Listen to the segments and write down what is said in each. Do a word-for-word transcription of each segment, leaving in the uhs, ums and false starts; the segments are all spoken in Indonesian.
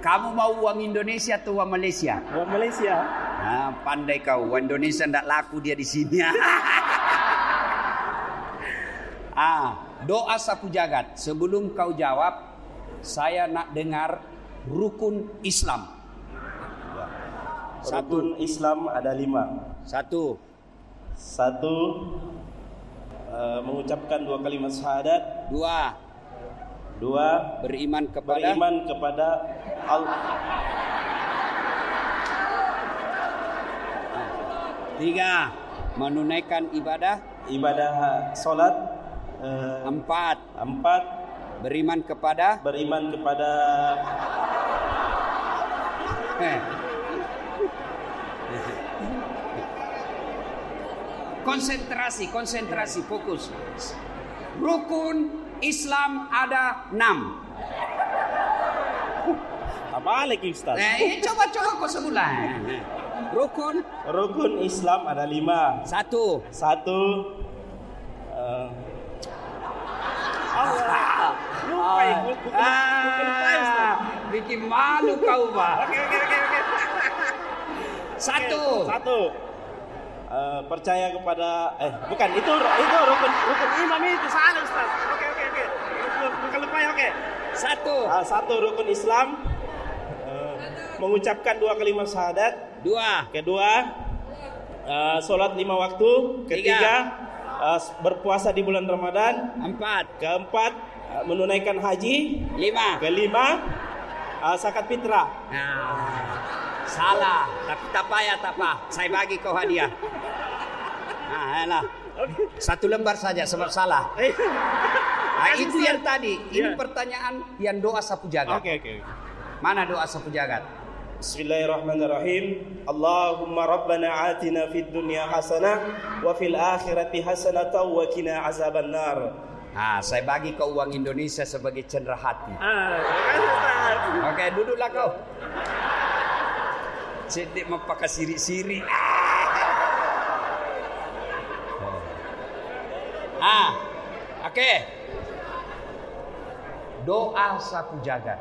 Kamu mau uang Indonesia atau uang Malaysia? Uang Malaysia. Nah, pandai kau. Uang Indonesia tidak laku dia di sini. Ah, doa sapu jagat. Sebelum kau jawab, saya nak dengar rukun Islam. Satu. Rukun Islam ada lima. Satu. Satu, uh, mengucapkan dua kalimat syahadat. Dua. Dua, beriman kepada beriman kepada Allah. Tiga, menunaikan ibadah. Ibadah solat. Uh, empat. Empat, beriman kepada beriman kepada eh. konsentrasi, konsentrasi, fokus. Rukun Islam ada enam. Apa lagi Ustaz? Eh, coba-coba kau sebulan. Rukun Rukun Islam ada lima. Satu. Satu. Uh, Allah. Lupa ya, bukan, ah, bukan lupa Ustaz. Bikin malu kau, Pak. Oke oke oke oke. Satu. Oke, satu. Uh, percaya kepada eh bukan itu itu rukun rukun iman itu salah Ustaz. Oke oke oke. Bukan lupa ya oke. Satu. Uh, satu rukun Islam. Uh, mengucapkan dua kalimat syahadat. Dua. Kedua, uh, sholat lima waktu. Ketiga, uh, berpuasa di bulan Ramadan. Empat. Keempat, uh, menunaikan haji. Lima. Kelima, uh, zakat fitrah. Nah, salah. Tapi tak payah, tak apa. Saya bagi kau hadiah. Nah, elah. Satu lembar saja sebab salah. Nah, itu yang tadi. Ini pertanyaan yang doa sapu jagat. Oke oke. Mana doa sapu jagat? Bismillahirrahmanirrahim. Allahumma rabbana atina fid dunya hasanah wa fil akhirati hasanah wa qina azaban nar. Nah, saya bagi kau uang Indonesia sebagai cendera hati. Ah, Oke, duduklah kau. Sedih mempakai siri-siri. Ah, oke. Okay. Doa sapu jagat.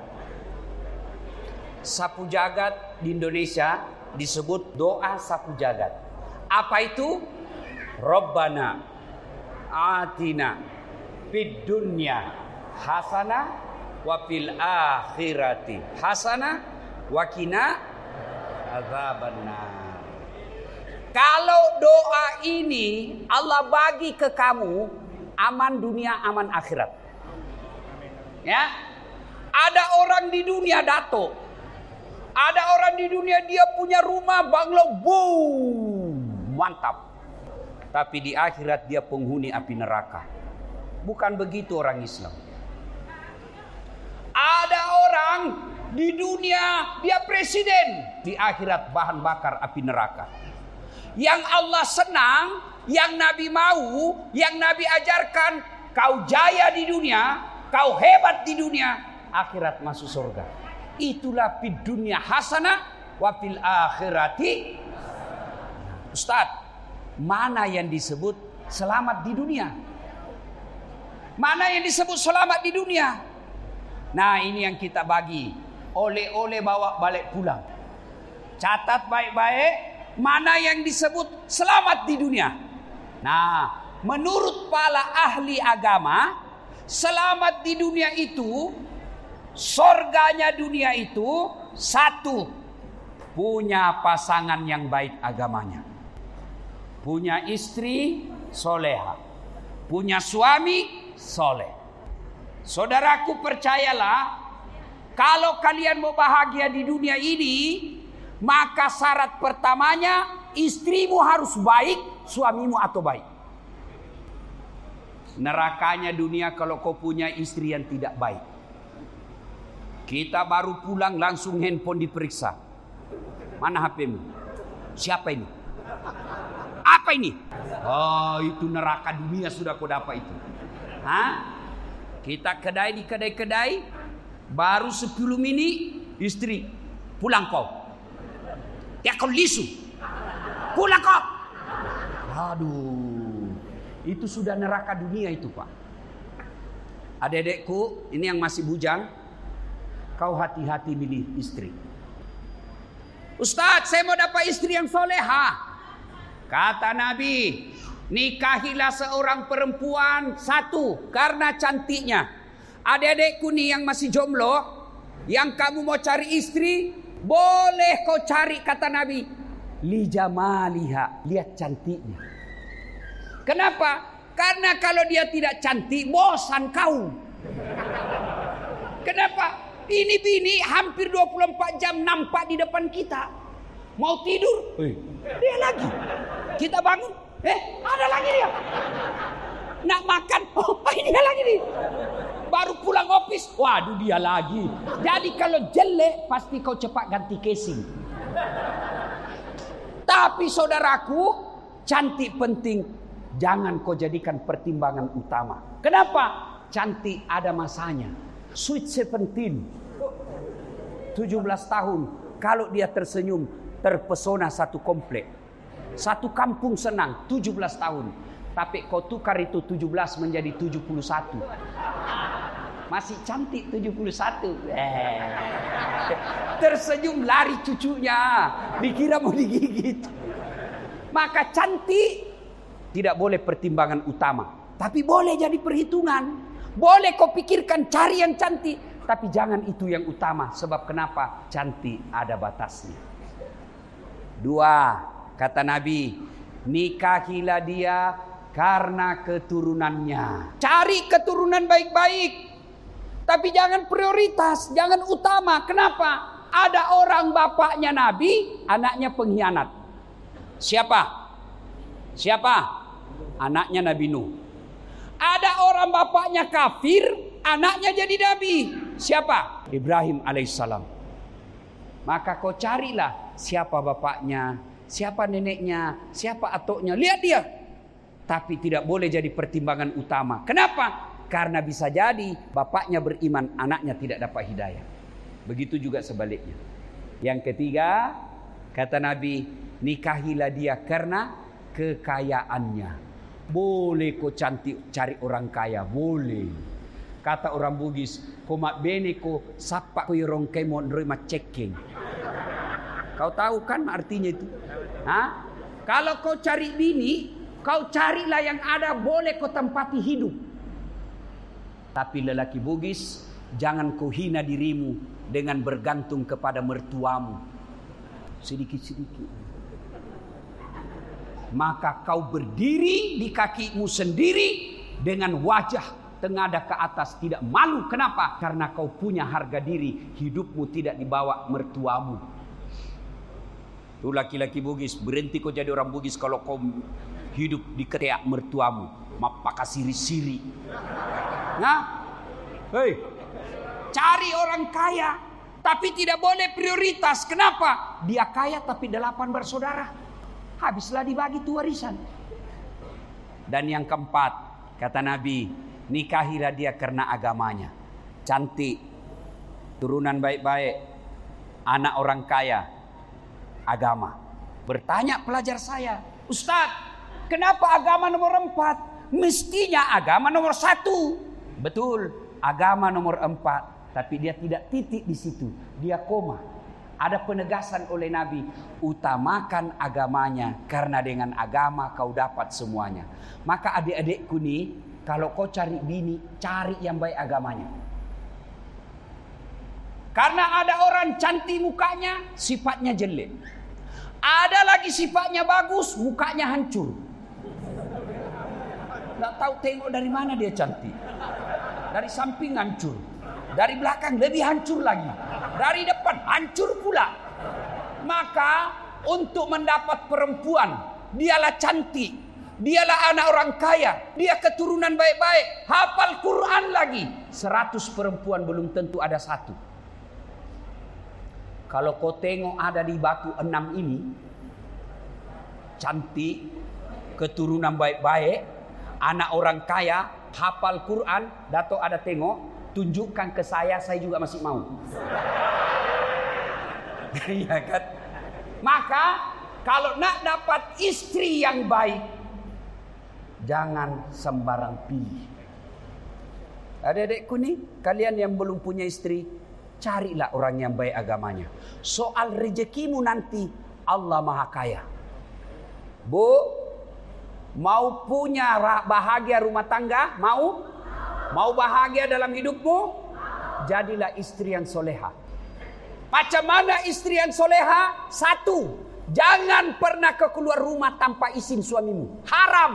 Sapu jagat di Indonesia disebut doa sapu jagat. Apa itu? Rabbana atina fid dunya hasanah wa fil akhirati hasanah wa qina azabannar. Kalau doa ini Allah bagi ke kamu, aman dunia, aman akhirat. Ya, ada orang di dunia dato, ada orang di dunia dia punya rumah banglo, boom, mantap. Tapi di akhirat dia penghuni api neraka. Bukan begitu orang Islam. Ada orang di dunia dia presiden, di akhirat bahan bakar api neraka. Yang Allah senang, yang Nabi mau, yang Nabi ajarkan, kau jaya di dunia, kau hebat di dunia, akhirat masuk surga. Itulah fid dunya hasanah wa fil akhirati. Ustaz, mana yang disebut selamat di dunia? Mana yang disebut selamat di dunia? Nah, ini yang kita bagi. Oleh-oleh bawa balik pulang. Catat baik-baik. Mana yang disebut selamat di dunia? Nah, menurut para ahli agama, selamat di dunia itu, surganya dunia itu, satu, punya pasangan yang baik agamanya, punya istri soleha, punya suami soleh. Saudaraku, percayalah, kalau kalian mau bahagia di dunia ini, maka syarat pertamanya istrimu harus baik, suamimu atau baik. Nerakanya dunia kalau kau punya istri yang tidak baik. Kita baru pulang langsung handphone diperiksa. Mana H P-mu? Siapa ini? Apa ini? Oh, itu neraka dunia sudah kau dapat itu. Hah? Kita kedai di kedai-kedai, baru sepuluh menit istri pulang kau. Ya kau lisu. Pulang kau. Aduh. Itu sudah neraka dunia itu, Pak. Adik-adikku, ini yang masih bujang. kau hati-hati milih istri. Ustaz, saya mau dapat istri yang soleha. Kata Nabi, nikahilah seorang perempuan satu karena cantiknya. Adik-adikku nih yang masih jomblo, yang kamu mau cari istri, boleh kau cari, kata Nabi, li jamaliha, lihat cantiknya. Kenapa? Karena kalau dia tidak cantik, bosan kau. Kenapa? Ini bini hampir dua puluh empat jam nampak di depan kita. Mau tidur, eh, dia lagi. Kita bangun, eh ada lagi dia. Nak makan, oh ini dia lagi nih. Baru pulang office, waduh dia lagi. Jadi kalau jelek, pasti kau cepat ganti casing. Tapi saudaraku, cantik penting. Jangan kau jadikan pertimbangan utama. Kenapa? Cantik ada masanya. Sweet seventeen, tujuh belas tahun. Kalau dia tersenyum, terpesona satu komplek. Satu kampung senang, tujuh belas tahun. Tapi kau tukar itu tujuh belas menjadi tujuh puluh satu. Masih cantik tujuh puluh satu. Eh. Tersenyum lari cucunya. Dikira mau digigit. Maka cantik tidak boleh pertimbangan utama. Tapi boleh jadi perhitungan. Boleh kau pikirkan cari yang cantik, tapi jangan itu yang utama. Sebab kenapa? Cantik ada batasnya. Dua, kata Nabi, nikahilah dia karena keturunannya. Cari keturunan baik-baik, tapi jangan prioritas, jangan utama. Kenapa? Ada orang bapaknya Nabi, anaknya pengkhianat. Siapa? Siapa? Anaknya Nabi Nuh. Ada orang bapaknya kafir, anaknya jadi nabi. Siapa? Ibrahim alaihissalam. Maka kau carilah siapa bapaknya, siapa neneknya, siapa atuknya. Lihat dia. Tapi tidak boleh jadi pertimbangan utama. Kenapa? Karena bisa jadi bapaknya beriman, anaknya tidak dapat hidayah. Begitu juga sebaliknya. Yang ketiga, kata Nabi, nikahilah dia karena kekayaannya. Boleh kau cantik cari orang kaya, boleh. Kata orang Bugis, kau mak bene kau sapa kau orang kaya mau nerima ceking. Kau tahu kan artinya itu? Hah? Kalau kau cari bini, kau carilah yang ada boleh kau tempati hidup. Tapi lelaki Bugis, jangan kau hina dirimu dengan bergantung kepada mertuamu. Sedikit-sedikit. Maka kau berdiri di kakimu sendiri dengan wajah tengadah ke atas, tidak malu. Kenapa? Karena kau punya harga diri. Hidupmu tidak dibawa mertuamu. Tuh laki-laki Bugis, berhenti kau jadi orang Bugis kalau kau hidup di ketiak mertuamu. Mapaka siri-siri. Nah, hei, cari orang kaya, tapi tidak boleh prioritas. Kenapa? Dia kaya tapi delapan bersaudara. Habislah dibagi tuh warisan. Dan yang keempat, kata Nabi, nikahilah dia karena agamanya. Cantik, turunan baik-baik, anak orang kaya, agama. Bertanya pelajar saya, Ustadz, kenapa agama nomor empat? Mestinya agama nomor satu. Betul, agama nomor empat. Tapi dia tidak titik di situ, dia koma. Ada penegasan oleh Nabi, utamakan agamanya karena dengan agama kau dapat semuanya. Maka adik-adikku nih, kalau kau cari bini, cari yang baik agamanya. Karena ada orang cantik mukanya, sifatnya jelek. Ada lagi sifatnya bagus, mukanya hancur. Nggak tahu tengok dari mana dia cantik. Dari samping hancur, dari belakang lebih hancur lagi. Dari depan hancur pula. Maka untuk mendapat perempuan, dialah cantik, dialah anak orang kaya, dia keturunan baik-baik, hafal Quran lagi. Seratus perempuan belum tentu ada satu. Kalau kau tengok ada di batu enam ini, cantik, keturunan baik-baik, anak orang kaya, hafal Quran, Dato ada tengok, tunjukkan ke saya, saya juga masih mau. Iya kan? Maka kalau nak dapat istri yang baik, jangan sembarang pilih. Adik-adikku nih, kalian yang belum punya istri, carilah orang yang baik agamanya. Soal rezekimu nanti Allah Maha Kaya. Bu, mau punya bahagia rumah tangga? Mau? Mau bahagia dalam hidupmu? Jadilah istri yang soleha. Macam mana istri yang soleha? Satu, jangan pernah keluar rumah tanpa izin suamimu. Haram.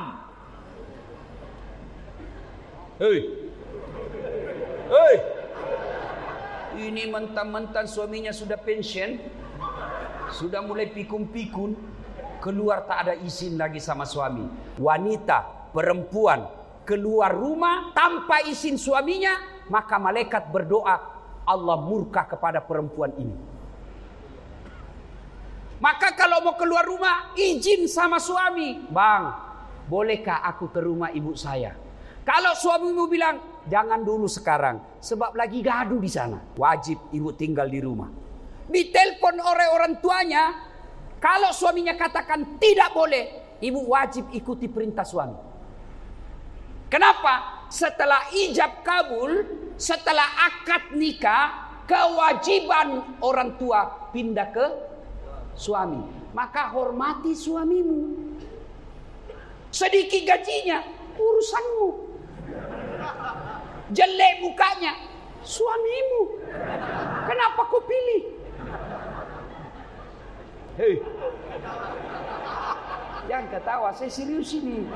Hei, hei. Ini mentang-mentang suaminya sudah pensiun, sudah mulai pikun-pikun, keluar tak ada izin lagi sama suami. Wanita, perempuan keluar rumah tanpa izin suaminya, maka malaikat berdoa, Allah murka kepada perempuan ini. Maka kalau mau keluar rumah, izin sama suami. Bang, bolehkah aku ke rumah ibu saya? Kalau suamimu bilang, jangan dulu sekarang, sebab lagi gaduh di sana. Wajib ibu tinggal di rumah. Ditelepon oleh orang tuanya, kalau suaminya katakan tidak boleh, ibu wajib ikuti perintah suami. Kenapa? Setelah ijab kabul, setelah akad nikah, kewajiban orang tua pindah ke suami. Maka hormati suamimu. Sedikit gajinya, urusanmu. Jelek mukanya, suamimu. Kenapa kau pilih? Hei, jangan ketawa, saya serius ini.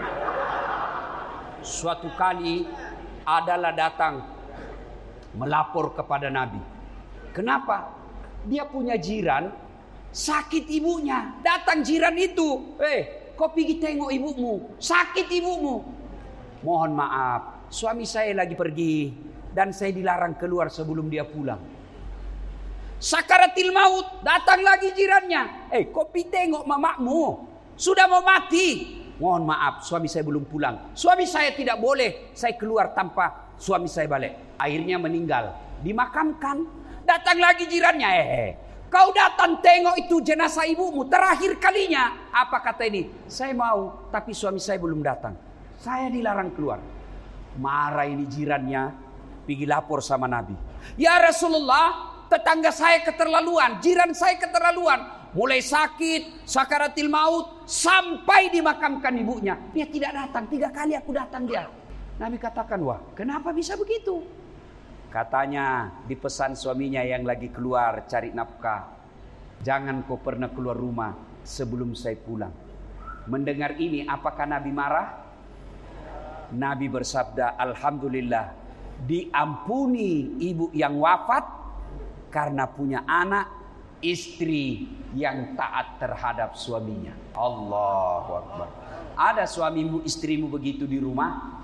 Suatu kali adalah datang melapor kepada Nabi. Kenapa? Dia punya jiran sakit ibunya. Datang jiran itu, eh, kau pergi tengok ibumu, sakit ibumu. Mohon maaf, suami saya lagi pergi dan saya dilarang keluar sebelum dia pulang. Sakaratil maut, datang lagi jirannya. Eh, kau pergi tengok mamakmu, sudah mau mati. Mohon maaf, suami saya belum pulang. Suami saya tidak boleh saya keluar tanpa suami saya balik. Akhirnya meninggal, dimakamkan. Datang lagi jirannya, eh, kau datang tengok itu jenazah ibumu terakhir kalinya. Apa kata ini? Saya mau, tapi suami saya belum datang. Saya dilarang keluar. Marah ini jirannya, pergi lapor sama Nabi. Ya Rasulullah, tetangga saya keterlaluan, jiran saya keterlaluan. Mulai sakit, sakaratil maut, sampai dimakamkan ibunya. Dia tidak datang, tiga kali aku datang dia. Nabi katakan, wah kenapa bisa begitu? Katanya dipesan suaminya yang lagi keluar cari nafkah. Jangan kau pernah keluar rumah sebelum saya pulang. Mendengar ini, apakah Nabi marah? Nabi bersabda, alhamdulillah, diampuni ibu yang wafat karena punya anak, istri yang taat terhadap suaminya. Allahu Akbar. Ada suamimu, istrimu begitu di rumah?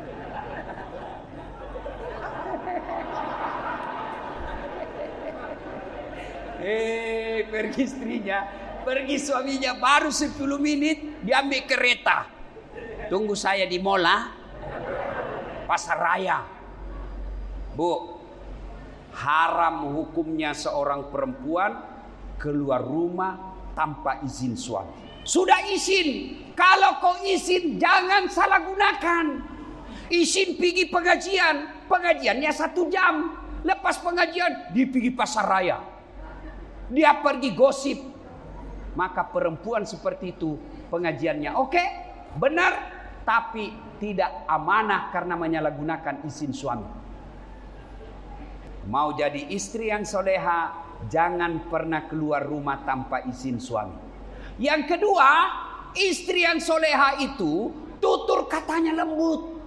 Eh, pergi istrinya, pergi suaminya, baru sepuluh menit diambil kereta. Tunggu saya di Mola, Pasar Raya. Bu, haram hukumnya seorang perempuan keluar rumah tanpa izin suami. Sudah izin, kalau kau izin jangan salah gunakan. Izin pergi pengajian, pengajiannya satu jam. Lepas pengajian, dia pergi Pasar Raya. Dia pergi gosip. Maka perempuan seperti itu pengajiannya oke, benar, tapi tidak amanah karena menyalahgunakan izin suami. Mau jadi istri yang soleha, jangan pernah keluar rumah tanpa izin suami. Yang kedua, istri yang soleha itu tutur katanya lembut.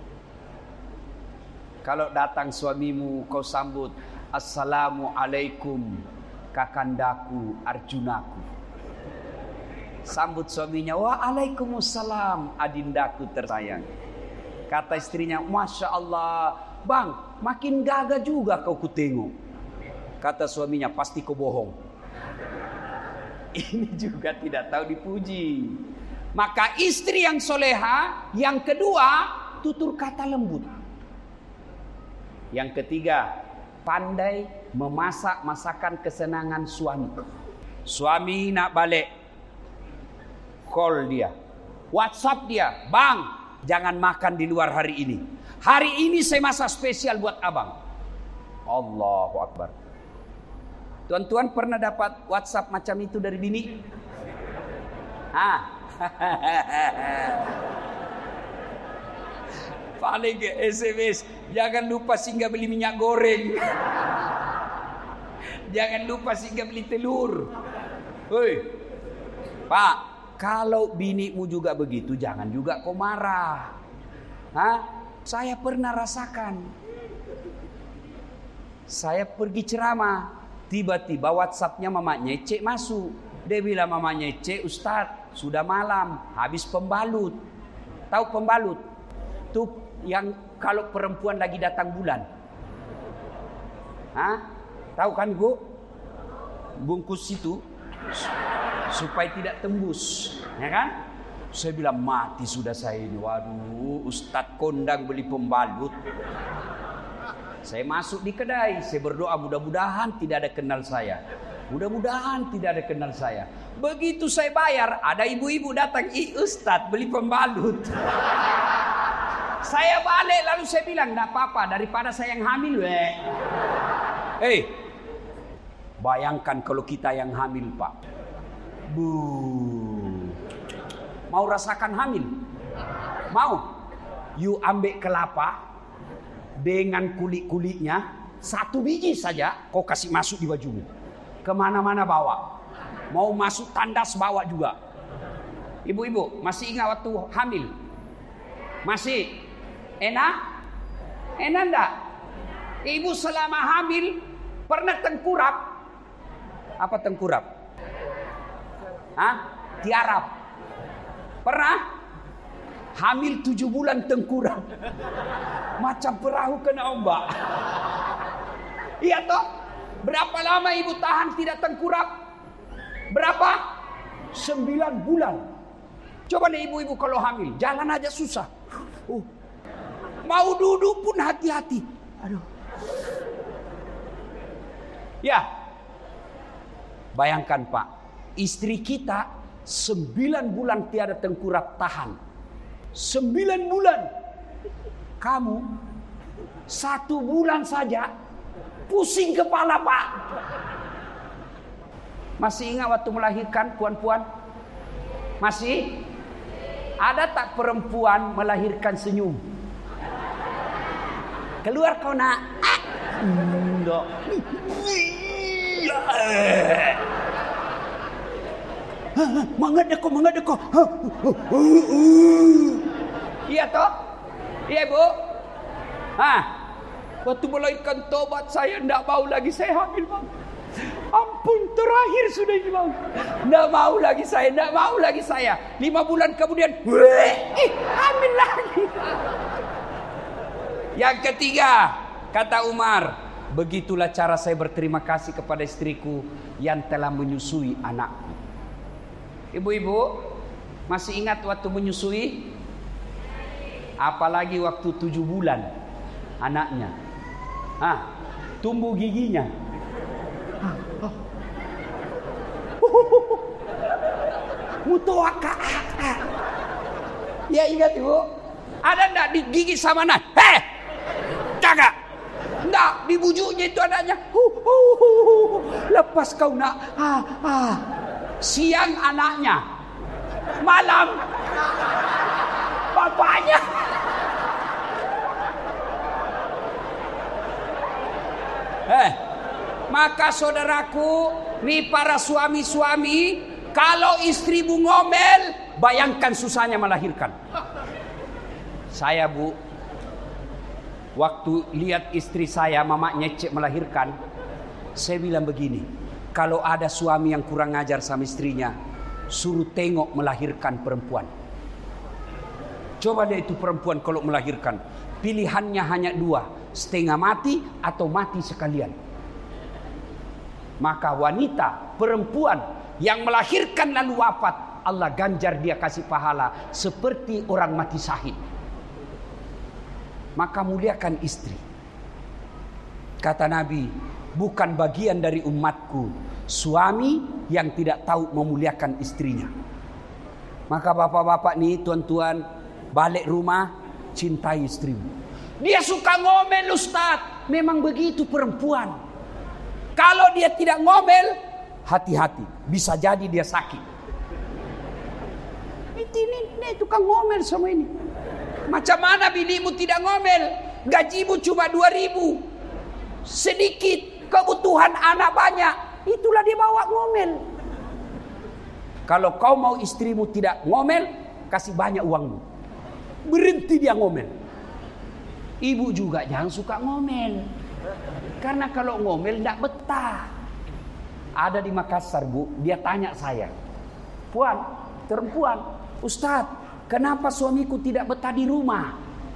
Kalau datang suamimu, kau sambut, assalamualaikum kakandaku Arjunaku. Sambut suaminya, waalaikumsalam adindaku tersayang. Kata istrinya, masya Allah, bang, makin gagah juga kau kutengok. Kata suaminya, pasti kau bohong. Ini juga tidak tahu dipuji. Maka istri yang soleha, yang kedua, tutur kata lembut. Yang ketiga, pandai memasak masakan kesenangan suami. Suami nak balik, call dia, WhatsApp dia, bang, jangan makan di luar hari ini. Hari ini saya masak spesial buat abang. Allahu Akbar. Tuan-tuan pernah dapat WhatsApp macam itu dari bini? Ah. Paling ke S M S, jangan lupa singgah beli minyak goreng. Jangan lupa singgah beli telur. Hoi. Pak, kalau binimu juga begitu, jangan juga kau marah. Hah? Saya pernah rasakan. Saya pergi ceramah. Tiba-tiba WhatsAppnya Mama Nyece masuk. Dia bilang, Mama Nyece, Ustadz, sudah malam, habis pembalut. Tahu pembalut? Tuh yang kalau perempuan lagi datang bulan. Hah? Tahu kan, Bu? Bungkus itu supaya tidak tembus, ya kan? Saya bilang, mati sudah saya ini. Waduh, Ustadz kondang beli pembalut. Saya masuk di kedai, saya berdoa mudah-mudahan tidak ada kenal saya. Mudah-mudahan tidak ada kenal saya. Begitu saya bayar, ada ibu-ibu datang, "Ih Ustadz, beli pembalut." Saya balik lalu saya bilang, "Enggak apa-apa, daripada saya yang hamil, weh." Hei, bayangkan kalau kita yang hamil, Pak. Bu. Mau rasakan hamil? Mau? You ambil kelapa dengan kulit-kulitnya, satu biji saja kau kasih masuk di bajumu. Kemana-mana bawa. Mau masuk tandas bawa juga. Ibu-ibu masih ingat waktu hamil? Masih? Enak? Enak enggak? Ibu selama hamil pernah tengkurap? Apa tengkurap? Hah? Tiarap? Pernah? Hamil tujuh bulan tengkurap. Macam perahu kena ombak. Iya toh? Berapa lama ibu tahan tidak tengkurap? Berapa? Sembilan bulan. Coba deh ibu-ibu kalau hamil, jalan aja susah. Uh. Mau duduk pun hati-hati. Aduh. Ya. Bayangkan Pak, istri kita sembilan bulan tiada tengkurap tahan. Sembilan bulan. Kamu satu bulan saja pusing kepala Pak. Masih ingat waktu melahirkan puan-puan? Masih? Ada tak perempuan melahirkan senyum? Keluar kau nak. Ah. Enggak. Mangga deko, mangga deko. Iya toh? Iya Bu? Hah? Waktu melahirkan tobat saya enggak mau lagi saya hamil Bang. Ampun terakhir sudah ini Bang. Enggak mau lagi saya, enggak mau lagi saya. Lima bulan kemudian, eh, hamil lagi. Yang ketiga, kata Umar, begitulah cara saya berterima kasih kepada istriku yang telah menyusui anakku. Ibu-ibu, masih ingat waktu menyusui? Apalagi waktu tujuh bulan anaknya. Ah, tumbuh giginya. Mutoaka. Ya ingat Ibu? Ada enggak di gigi sama anak? Heh! Jaga! Enggak, di bujuknya itu adanya. Huh, huh, huh. Lepas kau nak. Ah, ah. Siang anaknya. Malam bapaknya. Eh, maka saudaraku, nih para suami-suami, kalau istrimu ngomel, bayangkan susahnya melahirkan. Saya Bu, waktu lihat istri saya, Mama Nyece melahirkan, saya bilang begini, kalau ada suami yang kurang ajar sama istrinya, suruh tengok melahirkan perempuan. Coba deh itu perempuan kalau melahirkan, pilihannya hanya dua, setengah mati atau mati sekalian. Maka wanita, perempuan yang melahirkan lalu wafat, Allah ganjar dia kasih pahala seperti orang mati syahid. Maka muliakan istri. Kata Nabi, bukan bagian dari umatku suami yang tidak tahu memuliakan istrinya. Maka bapak-bapak nih, tuan-tuan, balik rumah, cintai istrimu. Dia suka ngomel Ustaz. Memang begitu perempuan. Kalau dia tidak ngomel, hati-hati, bisa jadi dia sakit. Ini, ini, ini tukang ngomel sama ini. Macam mana binimu tidak ngomel? Gajimu cuma dua ribu. Sedikit, kebutuhan anak banyak. Itulah dia bawa ngomel. Kalau kau mau istrimu tidak ngomel, kasih banyak uangmu. Berhenti dia ngomel. Ibu juga jangan suka ngomel. Karena kalau ngomel tidak betah. Ada di Makassar, Bu, dia tanya saya, Puan, perempuan, Ustadz, kenapa suamiku tidak betah di rumah?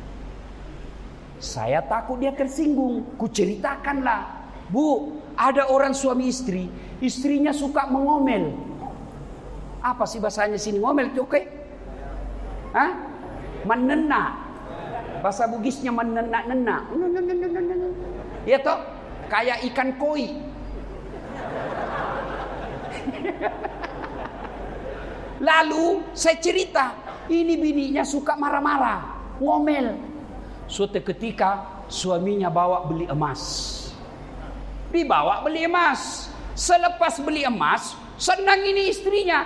Saya takut dia tersinggung. Kuceritakanlah, Bu, ada orang suami istri, istrinya suka mengomel. Apa sih bahasanya sini ngomel, oke? Hah? Menena. Bahasa Bugisnya menena-nena. Ya toh, kayak ikan koi. Lalu saya cerita, ini bininya suka marah-marah, ngomel. Suatu ketika suaminya bawa beli emas. Dibawa beli emas. Selepas beli emas, senang ini istrinya.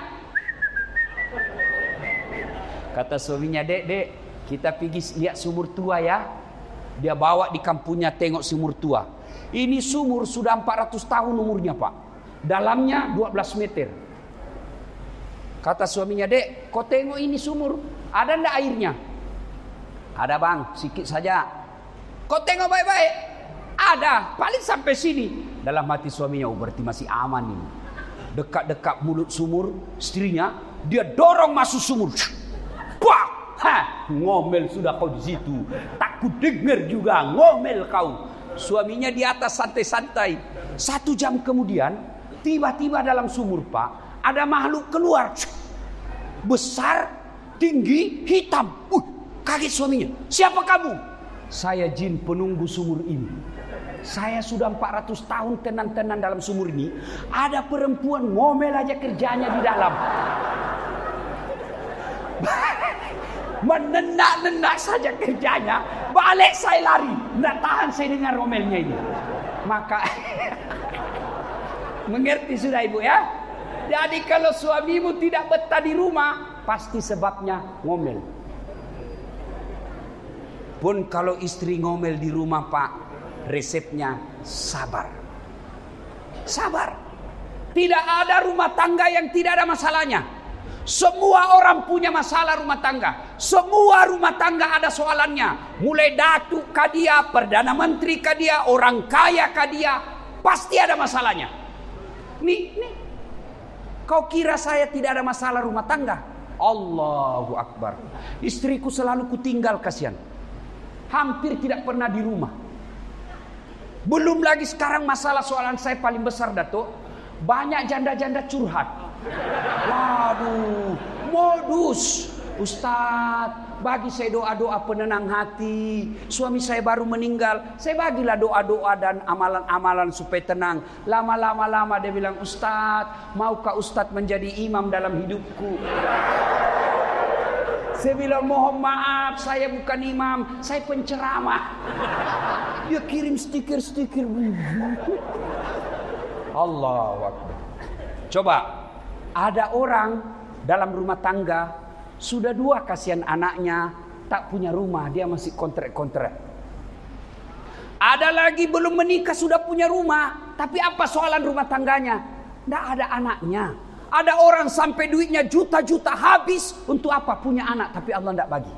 Kata suaminya, dek, dek, kita pergi lihat sumur tua ya. Dia bawa di kampungnya tengok sumur tua. Ini sumur sudah empat ratus tahun umurnya, Pak. Dalamnya dua belas meter. Kata suaminya, dek, kau tengok ini sumur, ada enggak airnya? Ada, bang, sedikit saja. Kau tengok baik-baik. Ada, paling sampai sini. Dalam hati suaminya, oh berarti masih aman ini. Dekat-dekat mulut sumur, istrinya, dia dorong masuk sumur. Wah, ha, ngomel sudah kau di situ. Tak ku dengar juga ngomel kau. Suaminya di atas santai-santai. Satu jam kemudian, tiba-tiba dalam sumur, Pak, ada makhluk keluar. Besar, tinggi, hitam. Uh, kaget suaminya. Siapa kamu? Saya jin penunggu sumur ini. Saya sudah empat ratus tahun tenang-tenang dalam sumur ini. Ada perempuan ngomel aja kerjanya di dalam. Menenak-nenak saja kerjanya. Balik saya lari. Tidak tahan saya dengar romelnya ini. Maka mengerti sudah ibu ya. Jadi kalau suamimu tidak betah di rumah, pasti sebabnya ngomel. Pun kalau istri ngomel di rumah, Pak, resepnya sabar. Sabar. Tidak ada rumah tangga yang tidak ada masalahnya. Semua orang punya masalah rumah tangga. Semua rumah tangga ada soalannya. Mulai datuk kah dia, perdana menteri kah dia, orang kaya kah dia, pasti ada masalahnya. Nih, nih. Kau kira saya tidak ada masalah rumah tangga? Allahu Akbar. Istriku selalu kutinggal, kasihan. Hampir tidak pernah di rumah. Belum lagi sekarang masalah soalan saya paling besar, Datuk. Banyak janda-janda curhat. Waduh, modus. Ustadz, bagi saya doa-doa penenang hati. Suami saya baru meninggal. Saya bagilah doa-doa dan amalan-amalan supaya tenang. Lama-lama lama dia bilang, Ustadz, maukah Ustadz menjadi imam dalam hidupku? Saya bilang, mohon maaf, saya bukan imam, saya penceramah. Dia kirim stiker-stiker. Allahu Akbar. Coba, ada orang dalam rumah tangga, sudah dua kasihan anaknya, tak punya rumah, dia masih kontrak-kontrak. Ada lagi belum menikah sudah punya rumah, tapi apa soalan rumah tangganya? Tidak ada anaknya. Ada orang sampai duitnya juta-juta habis, untuk apa? Punya anak, tapi Allah tidak bagi.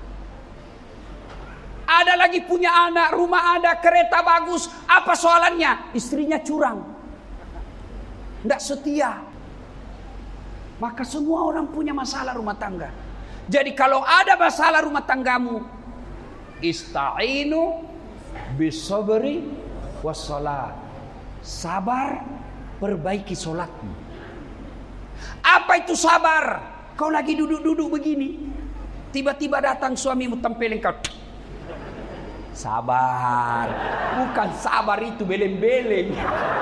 Ada lagi punya anak, rumah ada, kereta bagus, apa soalannya? Istrinya curang, tidak setia. Maka semua orang punya masalah rumah tangga. Jadi kalau ada masalah rumah tanggamu, ista'inu bisabri wassalat. Sabar, perbaiki solatmu. Apa itu sabar? Kau lagi duduk-duduk begini, tiba-tiba datang suamimu tempelin kau. Sabar. Bukan sabar itu beleng-beleng.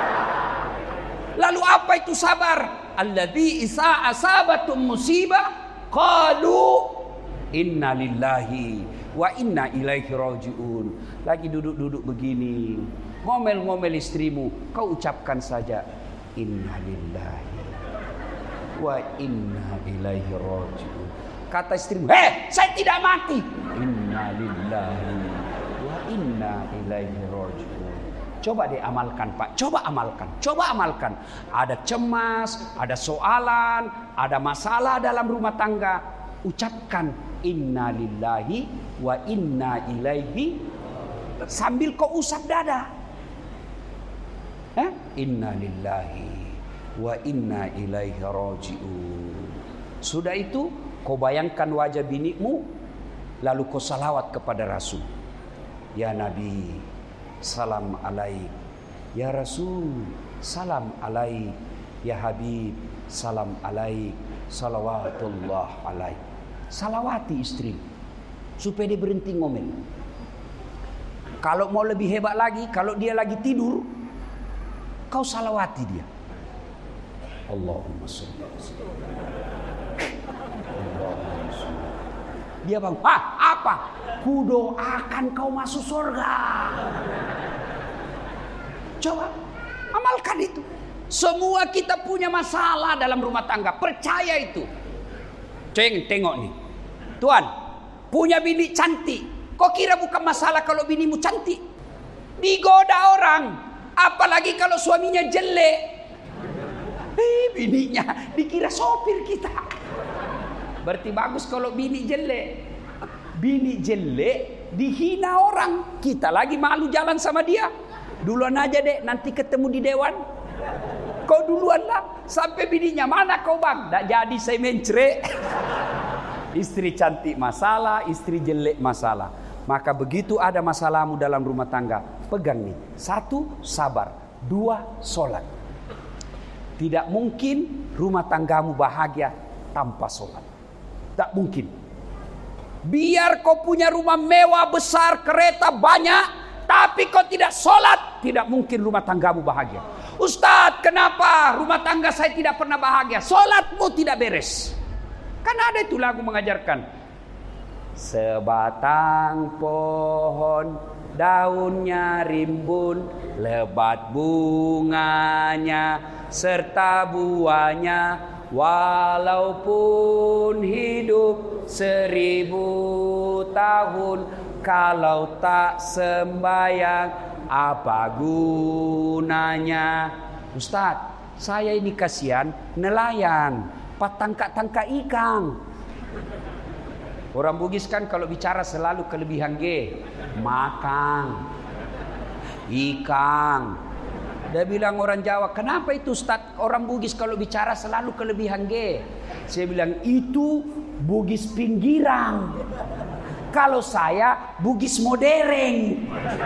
Lalu apa itu sabar? Alladzi isa asabatum musibah qalu inna lillahi wa inna ilaihi rajiun. Lagi duduk-duduk begini, ngomel-ngomel istrimu, kau ucapkan saja innalillahi wa inna ilaihi raji'un. Kata istrimu, "Hei, saya tidak mati." Innalillahi wa inna ilaihi raji'un. Coba deh amalkan, Pak. Coba amalkan. Coba amalkan. Ada cemas, ada soalan, ada masalah dalam rumah tangga. Ucapkan innalillahi wa inna ilaihi sambil kau usap dada. Eh? Innalillahi wa inna ilaihi raji'un. Sudah itu kau bayangkan wajah binimu, lalu kau salawat kepada Rasul. Ya Nabi, salam alaik. Ya Rasul, salam alaik. Ya Habib, salam alaik. Salawatullah alaik. Salawati istri supaya dia berhenti ngomel. Kalau mau lebih hebat lagi, kalau dia lagi tidur, kau salawati dia. Allahumma sholli ala sayyidina. Allahumma sholli. Dia bang, ah apa? Kudoakan kau masuk surga. Coba amalkan itu. Semua kita punya masalah dalam rumah tangga. Percaya itu. Ceng, tengok nih. Tuan, punya bini cantik. Kok kira bukan masalah kalau binimu cantik? Digoda orang. Apalagi kalau suaminya jelek. Eh, bininya dikira sopir kita. Berarti bagus kalau bini jelek. Bini jelek dihina orang. Kita lagi malu jalan sama dia. Duluan aja deh, nanti ketemu di dewan. Kau duluan lah. Sampai bininya, mana kau bang? Tak jadi saya mencret. Istri cantik masalah, istri jelek masalah. Maka begitu ada masalahmu dalam rumah tangga, pegang nih. Satu, sabar. Dua, sholat. Tidak mungkin rumah tanggamu bahagia tanpa sholat. Tak mungkin. Biar kau punya rumah mewah, besar, kereta banyak, tapi kau tidak sholat, tidak mungkin rumah tanggamu bahagia. Ustadz, kenapa rumah tangga saya tidak pernah bahagia? Sholatmu tidak beres. Kan ada itu lagu mengajarkan. Sebatang pohon daunnya rimbun, lebat bunganya serta buahnya, walaupun hidup seribu tahun, kalau tak sembayang apa gunanya? Ustadz, saya ini kasihan nelayan, patangkak-tangkak ikan. Orang Bugis kan kalau bicara selalu kelebihan G, makan ikan. Dia bilang orang Jawa, kenapa itu Ustadz? Orang Bugis kalau bicara selalu kelebihan G. Saya bilang itu Bugis pinggiran. Kalau saya Bugis modern.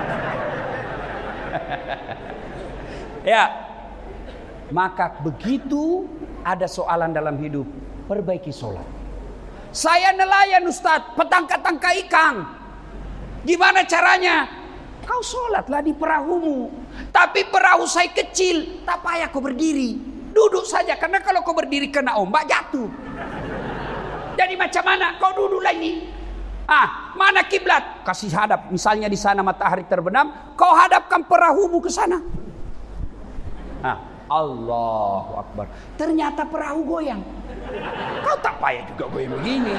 Ya, maka begitu ada soalan dalam hidup, perbaiki sholat. Saya nelayan Ustadz, petangkap-tangkap ikan. Gimana caranya? Kau sholatlah di perahumu. Tapi perahu saya kecil, tak payah kau berdiri. Duduk saja, karena kalau kau berdiri kena ombak jatuh. Jadi macam mana? Kau duduklah ini. Ah, mana kiblat? Kasih hadap. Misalnya di sana matahari terbenam, kau hadapkan perahumu ke sana. Ah, Allahu Akbar. Ternyata perahu goyang. Kau tak payah juga goyang begini.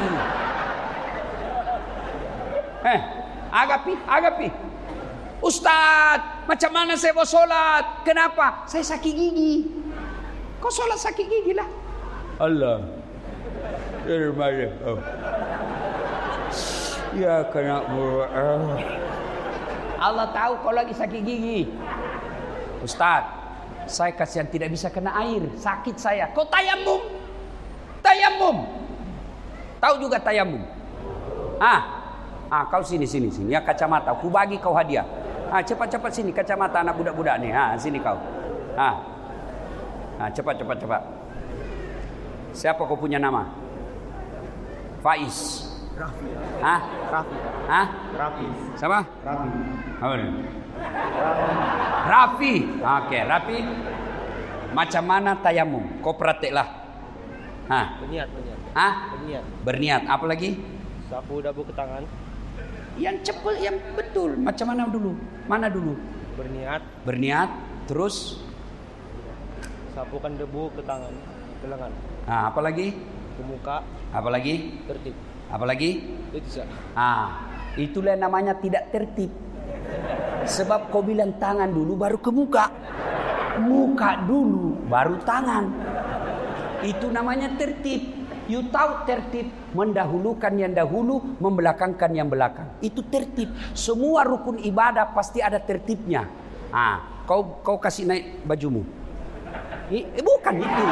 Eh, agapi, agapi. Ustadz, macam mana saya mau sholat? Kenapa? Saya sakit gigi. Kau sholat sakit gigi lah. Allah. Oh. Ya kena uh. Allah tahu kau lagi sakit gigi. Ustadz, saya kasihan tidak bisa kena air, sakit saya. Kau tayamum. Tayamum. Tahu juga tayamum. Ah. Ah, kau sini sini sini ya kacamata. Aku bagi kau hadiah. Ah, cepat-cepat sini kacamata anak budak-budak nih. Ah, sini kau. Ah. Ah, cepat cepat cepat. Siapa kau punya nama? Faiz. Rafi. Hah? Rafi. Hah? Rafi. Siapa? Rafi. Oh, Rafi. Oke, Rafi. Macam mana tayamum? Kau prakteklah. Hah? Berniat, berniat. Hah? Berniat. Berniat. Apa lagi? Sapu dabu ke tangan. Yang cepat, yang betul. Macam mana dulu? Mana dulu? Berniat. Berniat. Terus Sapukan debu ke tangan, ke lengan. Nah, apa lagi? Ke muka. Apa lagi? Tertib. Apa lagi? Itu saja. Ah, itulah namanya tidak tertib. Sebab kau bilang tangan dulu baru ke muka. Muka dulu baru tangan. Itu namanya tertib. You tahu tertib, mendahulukan yang dahulu, membelakangkan yang belakang. Itu tertib. Semua rukun ibadah pasti ada tertibnya. Ah, kau kau kasih naik bajumu. Eh, bukan itu.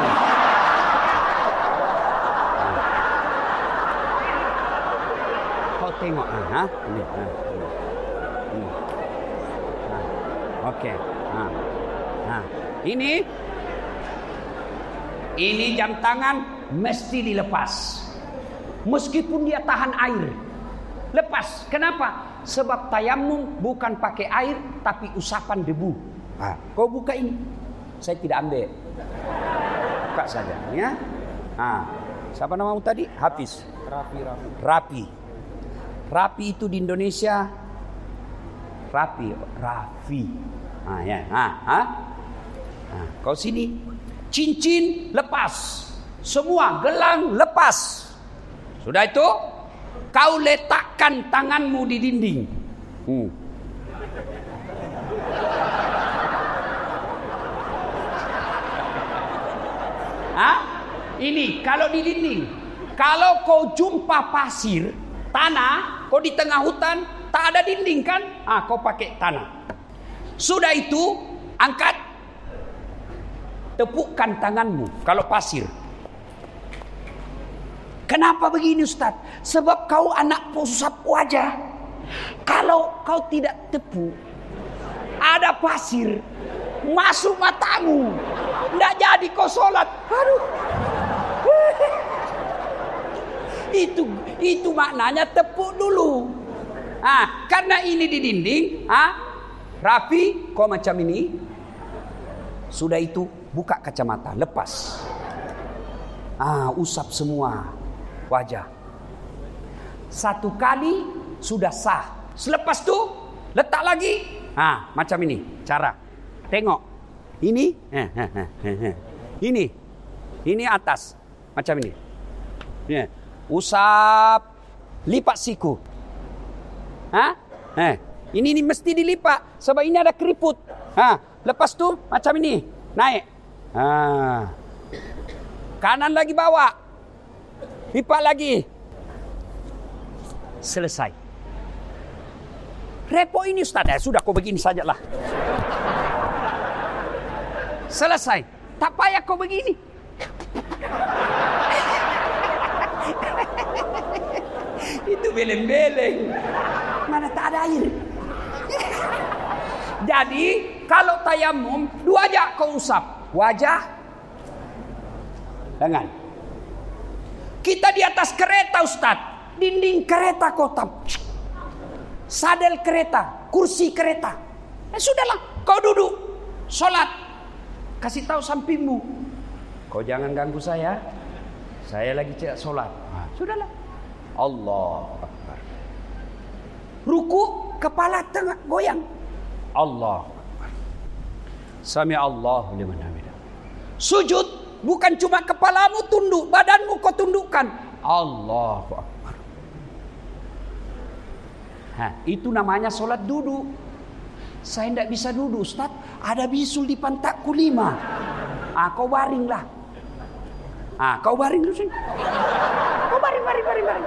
Kau tengok, ah, ini, ah, ini, ini. Ah, oke, ah, ah, ini, ini jam tangan mesti dilepas, meskipun dia tahan air, lepas. Kenapa? Sebab tayamum bukan pakai air, tapi usapan debu. Ah, kau buka ini, saya tidak ambil. Buka saja, ya. Ah, siapa namamu tadi? Hafiz. Rapi, rapi. Rapi. Rapi itu di Indonesia Rapi, Rafi. Ah, ya. Ah, ah. Ah, kau sini. Cincin lepas. Semua gelang lepas. Sudah itu, kau letakkan tanganmu di dinding. Hmm. Hah? Ini kalau di dinding. Kalau kau jumpa pasir, tanah, kau di tengah hutan, tak ada dinding kan? Ah, kau pakai tanah. Sudah itu, angkat, tepukkan tanganmu kalau pasir. Kenapa begini Ustaz? Sebab kau anak pusat wajah. Kalau kau tidak tepuk, ada pasir masuk matamu, tidak jadi kau sholat. Aduh. Itu itu maknanya tepuk dulu. Ah, karena ini di dinding, ah, rapi, kau macam ini. Sudah itu buka kacamata, lepas. Ah, usap semua wajah. Satu kali sudah sah. Selepas tu letak lagi. Ah, macam ini cara. Tengok. Ini, ini, ini atas, macam ini. Ya. Usap, lipat siku. Hah? Eh, ini, ini mesti dilipat sebab ini ada keriput. Ha, lepas tu macam ini, naik. Ha. Kanan lagi bawa. Lipat lagi. Selesai. Repot ini Ustaz. Eh, sudah kau begini sajalah. Selesai. Tak payah kau begini. Itu beleng-beleng. Mana tak ada air. Jadi kalau tayamum dua aja kau usap. Wajah, tangan. Kita di atas kereta Ustaz. Dinding kereta kotak. Sadel kereta. Kursi kereta. Eh, sudahlah. Kau duduk. Sholat. Kasih tahu sampingmu. Kau jangan ganggu saya. Saya lagi cek sholat. Nah, sudahlah. Allah Akbar. Ruku, kepala tengah goyang. Allah Akbar. Sami Allahu liman hamidah. Sujud, bukan cuma kepalamu tunduk, badanmu kau tundukkan. Allahu Akbar. Nah, itu namanya sholat duduk. Saya tidak bisa duduk Ustaz. Ada bisul di pantatku lima. Ah, kau baringlah. Ah, kau baring dulu sini. Kau baring, baring, baring, baring.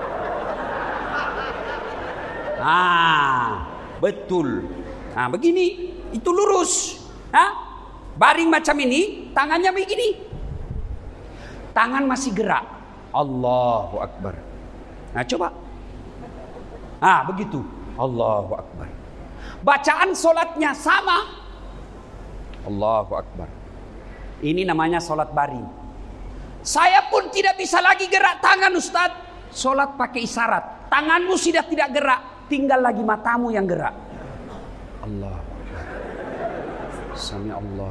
Ah, betul. Nah, begini. Itu lurus. Hah? Baring macam ini, tangannya begini. Tangan masih gerak. Allahu Akbar. Nah, coba. Ah, begitu. Allahu Akbar. Bacaan solatnya sama. Allahu Akbar. Ini namanya solat baring. Saya pun tidak bisa lagi gerak tangan Ustaz. Solat pakai isyarat. Tanganmu sudah tidak gerak. Tinggal lagi matamu yang gerak. Allahu Akbar. Sami Allah.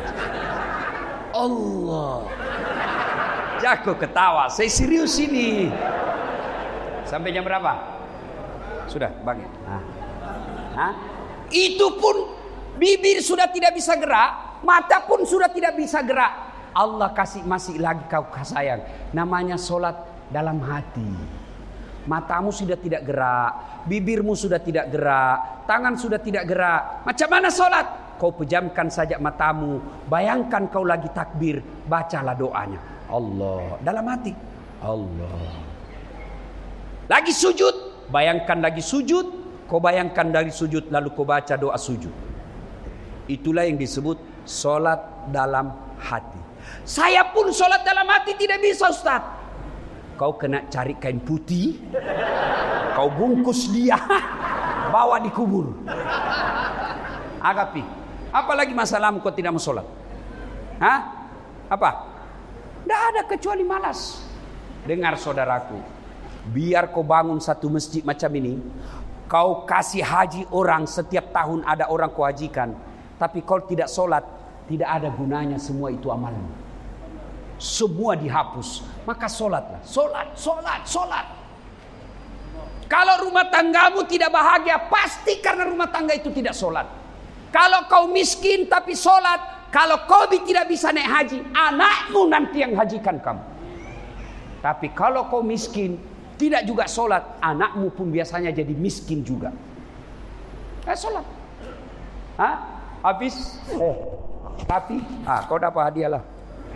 Allah. Jago ketawa. Saya serius ini. Sampai jam berapa? Sudah, bang. Nah. Hah? Itu pun Bibir sudah tidak bisa gerak, mata pun sudah tidak bisa gerak. Allah kasih masih lagi kau sayang. Namanya solat dalam hati. Matamu sudah tidak gerak, bibirmu sudah tidak gerak, tangan sudah tidak gerak. Macam mana solat? Kau pejamkan saja matamu. Bayangkan kau lagi takbir, bacalah doanya. Allah dalam hati. Allah. Lagi sujud, bayangkan lagi sujud. Kau bayangkan dari sujud, lalu kau baca doa sujud. Itulah yang disebut solat dalam hati. Saya pun solat dalam hati tidak bisa, Ustaz. Kau kena cari kain putih, kau bungkus dia, bawa di kubur. Agapi, apalagi masalahmu kau tidak mau sholat? Hah? Apa? Tidak ada kecuali malas. Dengar saudaraku, biar kau bangun satu masjid macam ini, kau kasih haji orang setiap tahun ada orang kau hajikan, tapi kau tidak sholat, tidak ada gunanya semua itu amalmu. Semua dihapus. Maka sholatlah. Sholat, sholat, sholat. Kalau rumah tanggamu tidak bahagia, pasti karena rumah tangga itu tidak sholat. Kalau kau miskin tapi sholat, kalau kau tidak bisa naik haji, anakmu nanti yang hajikan kamu. Tapi kalau kau miskin, tidak juga sholat, anakmu pun biasanya jadi miskin juga. Eh sholat. Hah? Habis? Eh, tapi, ah, kau dapat hadiah lah.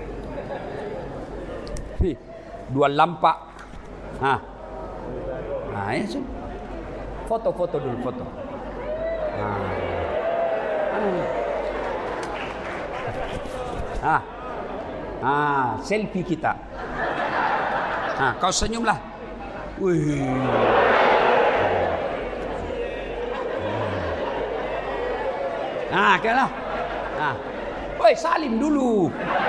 Dua lampak. Nah, nah ya sih. Foto-foto dulu foto. Nah, ah, ah, selfie kita. Nah, kau senyumlah. Wih. Nah, kena. Nah, woi salim dulu.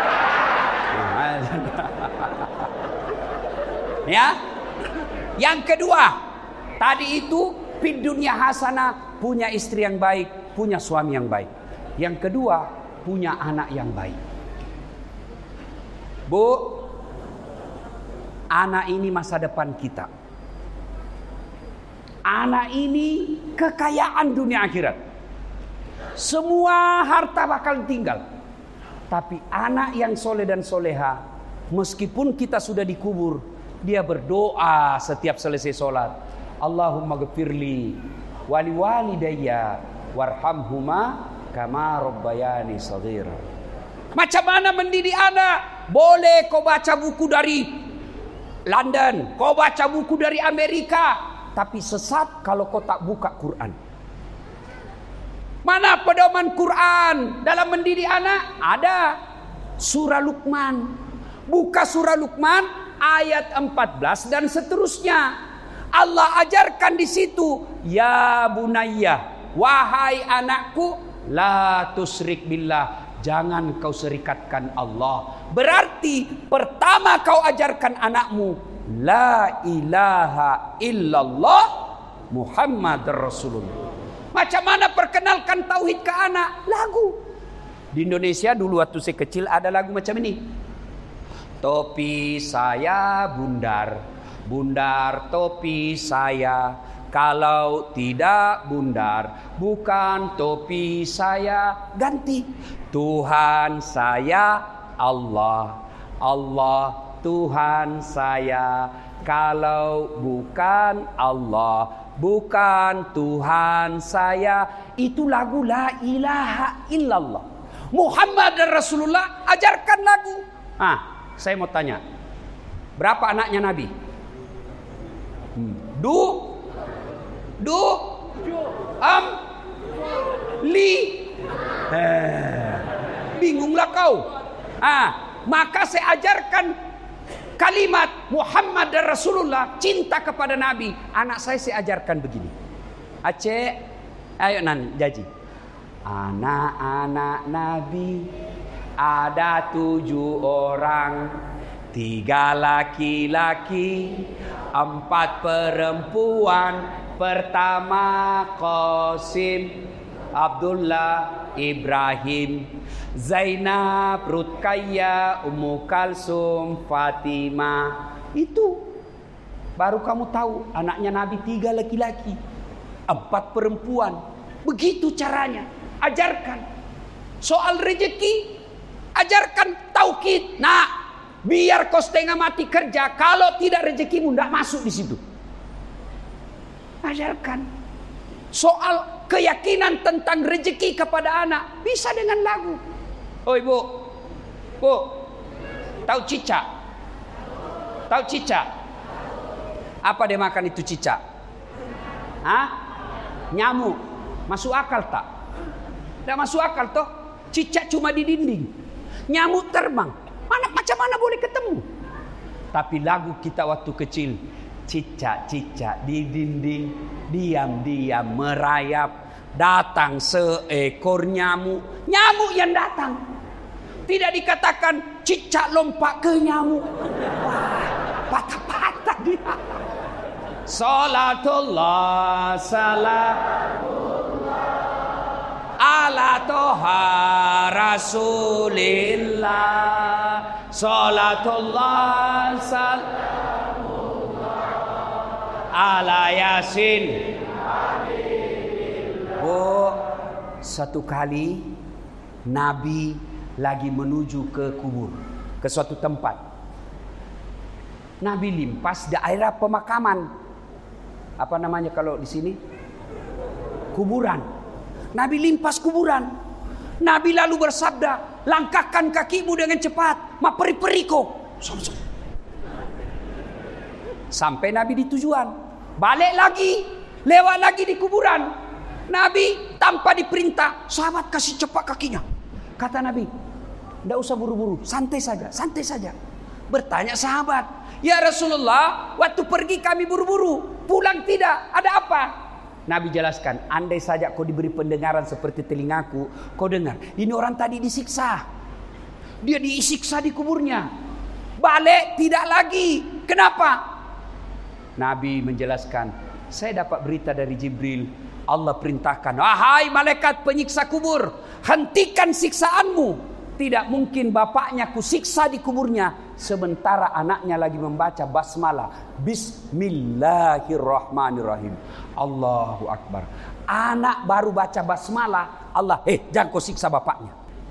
Ya, yang kedua, tadi itu fid dunya hasanah, punya istri yang baik, punya suami yang baik. Yang kedua, punya anak yang baik. Bu, anak ini masa depan kita. Anak ini kekayaan dunia akhirat. Semua harta bakal tinggal. Tapi anak yang soleh dan soleha, meskipun kita sudah dikubur, dia berdoa setiap selesai sholat. Allahumma ghfirli wali walidayya warhamhuma kama rabbayani shaghira. Macam mana mendidik anak? Boleh kau baca buku dari London, kau baca buku dari Amerika, tapi sesat kalau kau tak buka Quran. Mana pedoman Quran dalam mendidik anak? Ada. Surah Luqman. Buka surah Luqman ayat empat belas dan seterusnya. Allah ajarkan di situ, ya bunayya, wahai anakku, la tusyrik billah, jangan kau serikatkan Allah. Berarti pertama kau ajarkan anakmu, la ilaha illallah Muhammad Rasulullah. Macam mana perkenalkan tauhid ke anak? Lagu. Di Indonesia dulu waktu saya kecil ada lagu macam ini. Topi saya bundar, bundar topi saya. Kalau tidak bundar, bukan topi saya. Ganti. Tuhan saya Allah, Allah Tuhan saya. Kalau bukan Allah, bukan Tuhan saya. Itu lagu la ilaha illallah Muhammad dan Rasulullah ajarkan lagu. Ah, saya mau tanya, berapa anaknya Nabi? Hmm. Du, du, am, li. Eh, bingunglah kau. Ah, maka saya ajarkan kalimat Muhammad dan Rasulullah, cinta kepada Nabi. Anak saya saya ajarkan begini. Aceh, ayo nan jaji. Anak-anak Nabi ada tujuh orang, tiga laki-laki, empat perempuan. Pertama Qasim, Abdullah, Ibrahim, Zainab, Ruqayyah, Ummu Kalsum, Fatimah. Itu baru kamu tahu anaknya Nabi tiga laki-laki, empat perempuan. Begitu caranya. ajarkan. Soal rezeki, ajarkan tauhid. Nah, biar kau setengah mati kerja, kalau tidak rezekimu tidak masuk di situ. Ajarkan. Soal keyakinan tentang rezeki kepada anak, bisa dengan lagu. Oh ibu, bu, tahu cicak? Tahu cicak? Apa dia makan itu cicak? Hah? Nyamuk. Masuk akal tak? Tidak masuk akal toh? Cicak cuma di dinding, nyamuk terbang. Mana macam mana boleh ketemu? Tapi lagu kita waktu kecil, cicak-cicak di dinding, diam-diam merayap, datang seekor nyamuk. Nyamuk yang datang. Tidak dikatakan cicak lompat ke nyamuk. Wah, patah-patah dia. Salatullah salam ala toha rasulillah. Salatullah salamullah ala yasin. Oh, satu kali Nabi lagi menuju ke kubur, ke suatu tempat. Nabi limpas daerah pemakaman. Apa namanya kalau di sini? Kuburan. Nabi limpas kuburan. Nabi lalu bersabda, langkahkan kakimu dengan cepat, ma peri-periko. Sampai Nabi di tujuan. Balik lagi, lewat lagi di kuburan. Nabi tanpa diperintah, sahabat kasih cepat kakinya. Kata Nabi, tidak usah buru-buru, santai saja, santai saja. Bertanya sahabat, ya Rasulullah, waktu pergi kami buru-buru, pulang tidak, ada apa? Nabi jelaskan, andai saja kau diberi pendengaran seperti telingaku, kau dengar, ini orang tadi disiksa. Dia disiksa di kuburnya. Balik tidak lagi. Kenapa? Nabi menjelaskan, saya dapat berita dari Jibril. Allah perintahkan, wahai malaikat penyiksa kubur, hentikan siksaanmu. Tidak mungkin bapaknya kusiksa di kuburnya sementara anaknya lagi membaca basmalah, bismillahirrahmanirrahim, Allahu Akbar. Anak baru baca basmalah, Allah, eh jangan kau siksa bapaknya.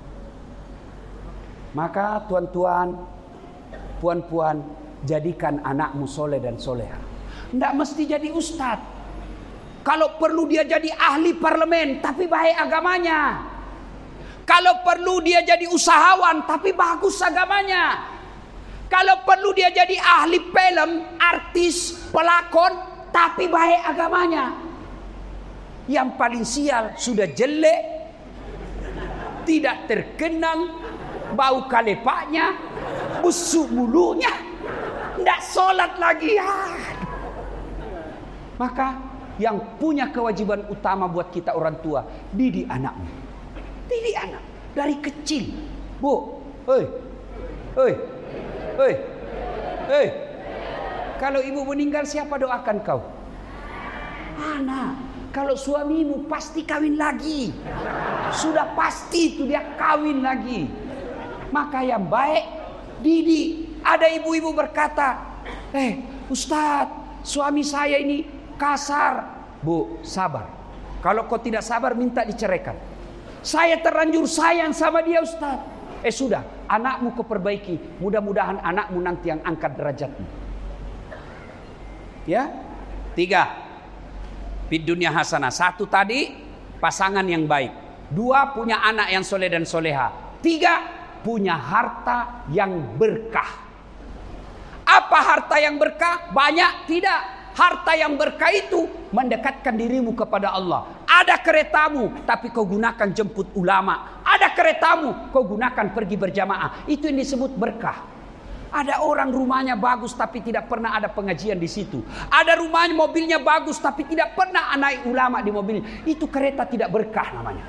Maka tuan-tuan, puan-puan, jadikan anakmu soleh dan soleha. Tidak mesti jadi ustadz. Kalau perlu dia jadi ahli parlemen, tapi baik agamanya. Kalau perlu dia jadi usahawan, tapi bagus agamanya. Kalau perlu dia jadi ahli film, artis, pelakon, tapi baik agamanya. Yang paling sial, sudah jelek, tidak terkenal, bau kalepaknya, busuk mulutnya, tidak sholat lagi. Maka yang punya kewajiban utama buat kita orang tua, didik anakmu. Didik anak dari kecil. Bu, hei, hei, hei, hei. Kalau ibu meninggal siapa doakan kau? Anak. Kalau suamimu pasti kawin lagi. Sudah pasti itu dia kawin lagi. Maka yang baik didik. Ada ibu-ibu berkata, eh Ustadz, suami saya ini kasar. Bu, sabar. Kalau kau tidak sabar minta diceraikan. Saya terlanjur sayang sama dia Ustaz. Eh sudah, anakmu kau perbaiki. Mudah-mudahan anakmu nanti yang angkat derajatmu. Ya. Tiga, fid dunya hasanah. Satu tadi pasangan yang baik. Dua, punya anak yang soleh dan soleha. Tiga, punya harta yang berkah. Apa harta yang berkah? Banyak? Tidak. Harta yang berkah itu mendekatkan dirimu kepada Allah. Ada keretamu, tapi kau gunakan jemput ulama. Ada keretamu, kau gunakan pergi berjamaah. Itu yang disebut berkah. Ada orang rumahnya bagus, tapi tidak pernah ada pengajian di situ. Ada rumahnya, mobilnya bagus, tapi tidak pernah naik ulama di mobilnya. Itu kereta tidak berkah namanya.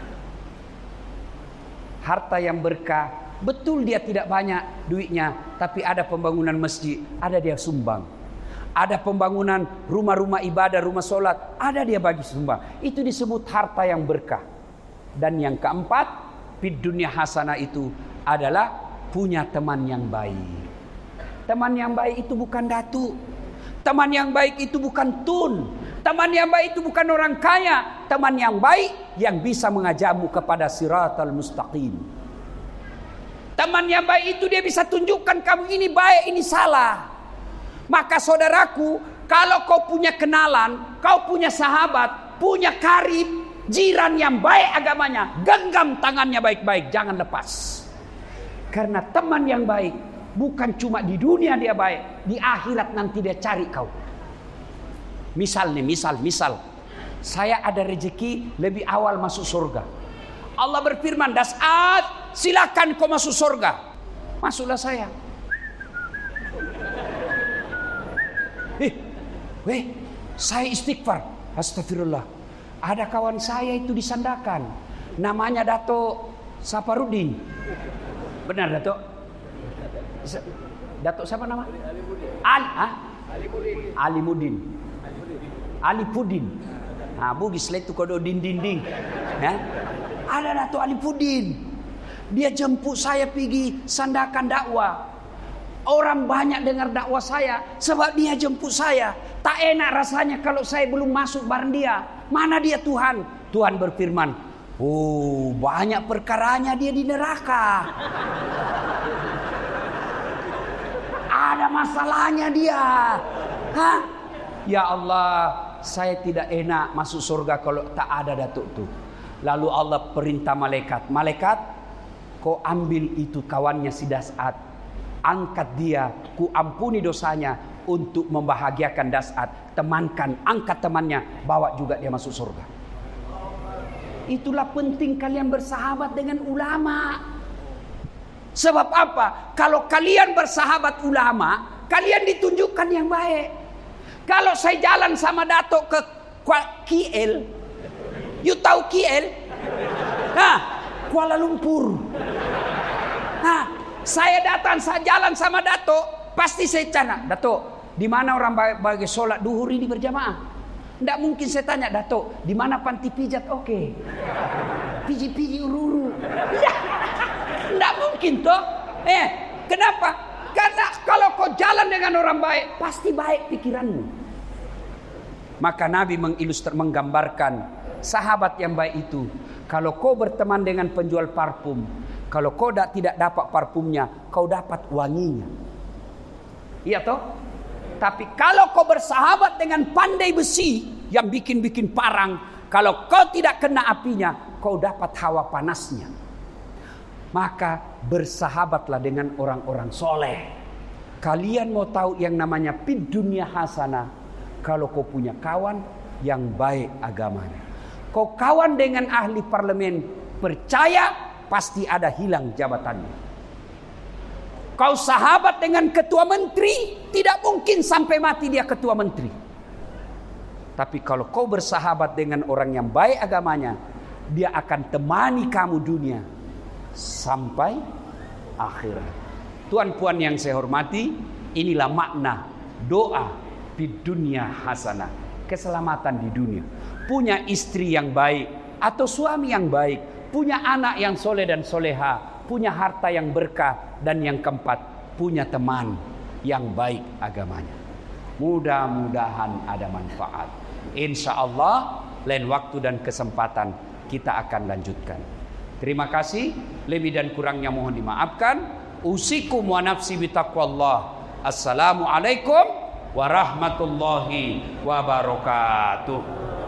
Harta yang berkah, betul dia tidak banyak duitnya, tapi ada pembangunan masjid, ada dia sumbang. Ada pembangunan rumah-rumah ibadah, rumah solat, ada dia bagi sumbang. Itu disebut harta yang berkah. Dan yang keempat, fid dunya hasanah itu adalah punya teman yang baik. Teman yang baik itu bukan datu. Teman yang baik itu bukan tun. Teman yang baik itu bukan orang kaya. Teman yang baik yang bisa mengajakmu kepada siratal mustaqim. Teman yang baik itu dia bisa tunjukkan kamu ini baik, ini salah. Maka saudaraku, kalau kau punya kenalan, kau punya sahabat, punya karib, jiran yang baik agamanya, genggam tangannya baik-baik, jangan lepas. Karena teman yang baik bukan cuma di dunia dia baik, di akhirat nanti dia cari kau. Misal nih, misal, misal saya ada rezeki lebih awal masuk surga. Allah berfirman, dasat, silakan kau masuk surga. Masuklah saya. Eh, weh, saya istighfar. Astagfirullah. Ada kawan saya itu di Sandakan, namanya Dato Saparudin. Benar Dato? Dato siapa nama? Ali, ah? Ali Mudin. Ali Pudin. Nah, bugis lah itu kodo din din ding. Ya? Ada Dato Ali Pudin. Dia jemput saya pergi Sandakan dakwah. Orang banyak dengar dakwah saya sebab dia jemput saya. Tak enak rasanya kalau saya belum masuk bareng dia. Mana dia Tuhan? Tuhan berfirman, oh banyak perkaranya dia di neraka. Ada masalahnya dia. Hah? Ya Allah, saya tidak enak masuk surga kalau tak ada Datuk tu. Lalu Allah perintah malaikat, malaikat, kau ambil itu kawannya si Dasat, angkat dia, ku ampuni dosanya untuk membahagiakan Dasat, temankan, angkat temannya, bawa juga dia masuk surga. Itulah penting kalian bersahabat dengan ulama. Sebab apa? Kalau kalian bersahabat ulama, kalian ditunjukkan yang baik. Kalau saya jalan sama Dato ke K L, you tahu K L? Nah, Kuala Lumpur. Nah, saya datang, saya jalan sama Dato, pasti saya tanya, Dato, di mana orang bagi sholat duhur ini berjamaah? Tidak mungkin saya tanya, Dato, di mana panti pijat? Oke, piji-piji ururu. Tidak mungkin toh. Eh, kenapa? Karena kalau kau jalan dengan orang baik, pasti baik pikiranmu. Maka Nabi mengilustrar, menggambarkan sahabat yang baik itu. Kalau kau berteman dengan penjual parfum, kalau kau tidak dapat parfumnya, kau dapat wanginya. Iya toh? Tapi kalau kau bersahabat dengan pandai besi yang bikin-bikin parang, kalau kau tidak kena apinya, kau dapat hawa panasnya. Maka bersahabatlah dengan orang-orang soleh. Kalian mau tahu yang namanya fid dunya hasanah, kalau kau punya kawan yang baik agamanya. Kau kawan dengan ahli parlemen, percaya pasti ada hilang jabatannya. Kau sahabat dengan ketua menteri, tidak mungkin sampai mati dia ketua menteri. Tapi kalau kau bersahabat dengan orang yang baik agamanya, dia akan temani kamu dunia sampai akhirat. Tuan-puan yang saya hormati, inilah makna doa di dunia hasanah, keselamatan di dunia. Punya istri yang baik atau suami yang baik, punya anak yang soleh dan soleha, punya harta yang berkah, dan yang keempat, punya teman yang baik agamanya. Mudah-mudahan ada manfaat. Insya Allah lain waktu dan kesempatan kita akan lanjutkan. Terima kasih, lebih dan kurangnya mohon dimaafkan. Usikum wa nafsi bitaqwallah. Assalamualaikum warahmatullahi wabarakatuh.